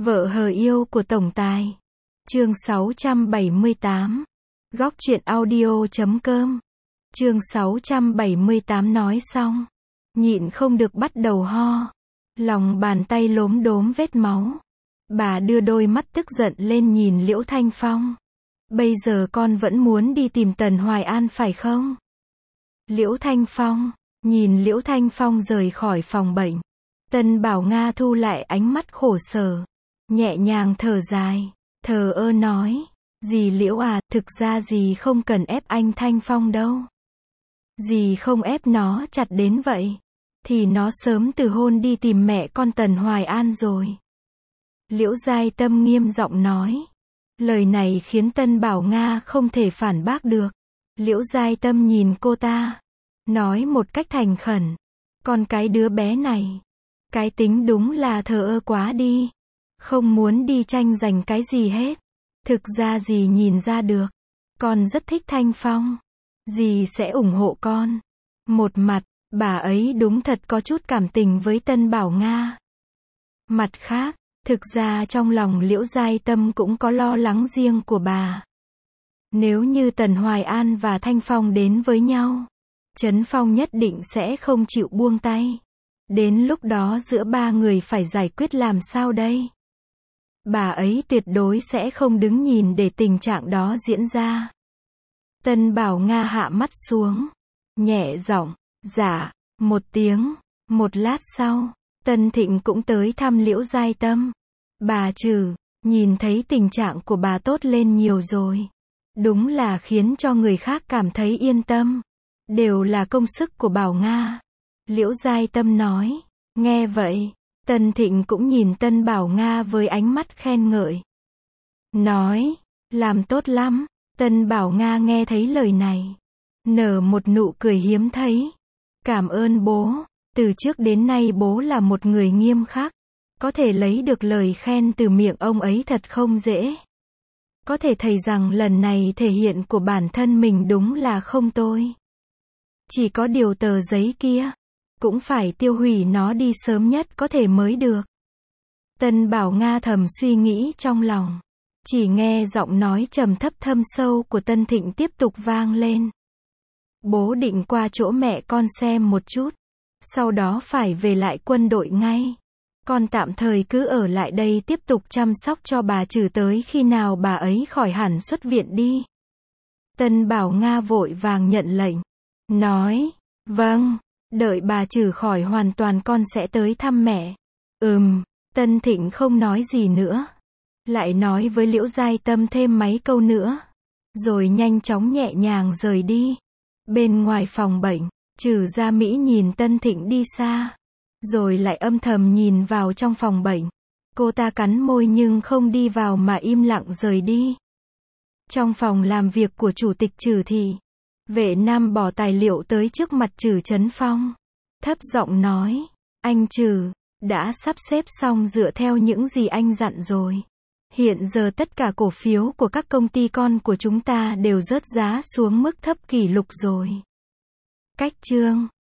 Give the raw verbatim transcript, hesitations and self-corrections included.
Vợ hờ yêu của tổng tài. Chương sáu trăm bảy mươi tám. Góc truyện audio chấm com. Chương sáu trăm bảy mươi tám nói xong, nhịn không được bắt đầu ho. Lòng bàn tay lốm đốm vết máu. Bà đưa đôi mắt tức giận lên nhìn Liễu Thanh Phong. Bây giờ con vẫn muốn đi tìm Tần Hoài An phải không? Liễu Thanh Phong. Nhìn Liễu Thanh Phong rời khỏi phòng bệnh, Tân Bảo Nga thu lại ánh mắt khổ sở, nhẹ nhàng thở dài, thờ ơ nói, dì Liễu à, thực ra dì không cần ép anh Thanh Phong đâu. Dì không ép nó chặt đến vậy, thì nó sớm từ hôn đi tìm mẹ con Tần Hoài An rồi. Liễu Giai Tâm nghiêm giọng nói. Lời này khiến Tân Bảo Nga không thể phản bác được. Liễu Giai Tâm nhìn cô ta, nói một cách thành khẩn, con cái đứa bé này, cái tính đúng là thờ ơ quá đi, không muốn đi tranh giành cái gì hết. Thực ra dì nhìn ra được, con rất thích Thanh Phong, dì sẽ ủng hộ con. Một mặt, bà ấy đúng thật có chút cảm tình với Tân Bảo Nga. Mặt khác, thực ra trong lòng Liễu Giai Tâm cũng có lo lắng riêng của bà. Nếu như Tần Hoài An và Thanh Phong đến với nhau, Trấn Phong nhất định sẽ không chịu buông tay. Đến lúc đó giữa ba người phải giải quyết làm sao đây? Bà ấy tuyệt đối sẽ không đứng nhìn để tình trạng đó diễn ra. Tân Bảo Nga hạ mắt xuống, nhẹ giọng, dạ, một tiếng. Một lát sau, Tân Thịnh cũng tới thăm Liễu Giai Tâm. Bà Trừ, nhìn thấy tình trạng của bà tốt lên nhiều rồi. Đúng là khiến cho người khác cảm thấy yên tâm. Đều là công sức của Bảo Nga. Liễu Giai Tâm nói. Nghe vậy, Tân Thịnh cũng nhìn Tân Bảo Nga với ánh mắt khen ngợi. Nói, làm tốt lắm. Tân Bảo Nga nghe thấy lời này, nở một nụ cười hiếm thấy. Cảm ơn bố. Từ trước đến nay bố là một người nghiêm khắc. Có thể lấy được lời khen từ miệng ông ấy thật không dễ. Có thể thấy rằng lần này thể hiện của bản thân mình đúng là không tồi. Chỉ có điều tờ giấy kia, cũng phải tiêu hủy nó đi sớm nhất có thể mới được. Tân Bảo Nga thầm suy nghĩ trong lòng. Chỉ nghe giọng nói trầm thấp thâm sâu của Tân Thịnh tiếp tục vang lên. Bố định qua chỗ mẹ con xem một chút. Sau đó phải về lại quân đội ngay. Con tạm thời cứ ở lại đây tiếp tục chăm sóc cho bà Trừ tới khi nào bà ấy khỏi hẳn xuất viện đi. Tân Bảo Nga vội vàng nhận lệnh. Nói, vâng, đợi bà Trừ khỏi hoàn toàn con sẽ tới thăm mẹ. Ừm, Tân Thịnh không nói gì nữa. Lại nói với Liễu Giai Tâm thêm mấy câu nữa. Rồi nhanh chóng nhẹ nhàng rời đi. Bên ngoài phòng bệnh, Trừ Gia Mỹ nhìn Tân Thịnh đi xa. Rồi lại âm thầm nhìn vào trong phòng bệnh. Cô ta cắn môi nhưng không đi vào mà im lặng rời đi. Trong phòng làm việc của Chủ tịch Trừ Thị, Vệ Nam bỏ tài liệu tới trước mặt Trừ Trấn Phong. Thấp giọng nói, anh Trừ, đã sắp xếp xong dựa theo những gì anh dặn rồi. Hiện giờ tất cả cổ phiếu của các công ty con của chúng ta đều rớt giá xuống mức thấp kỷ lục rồi. Cách chương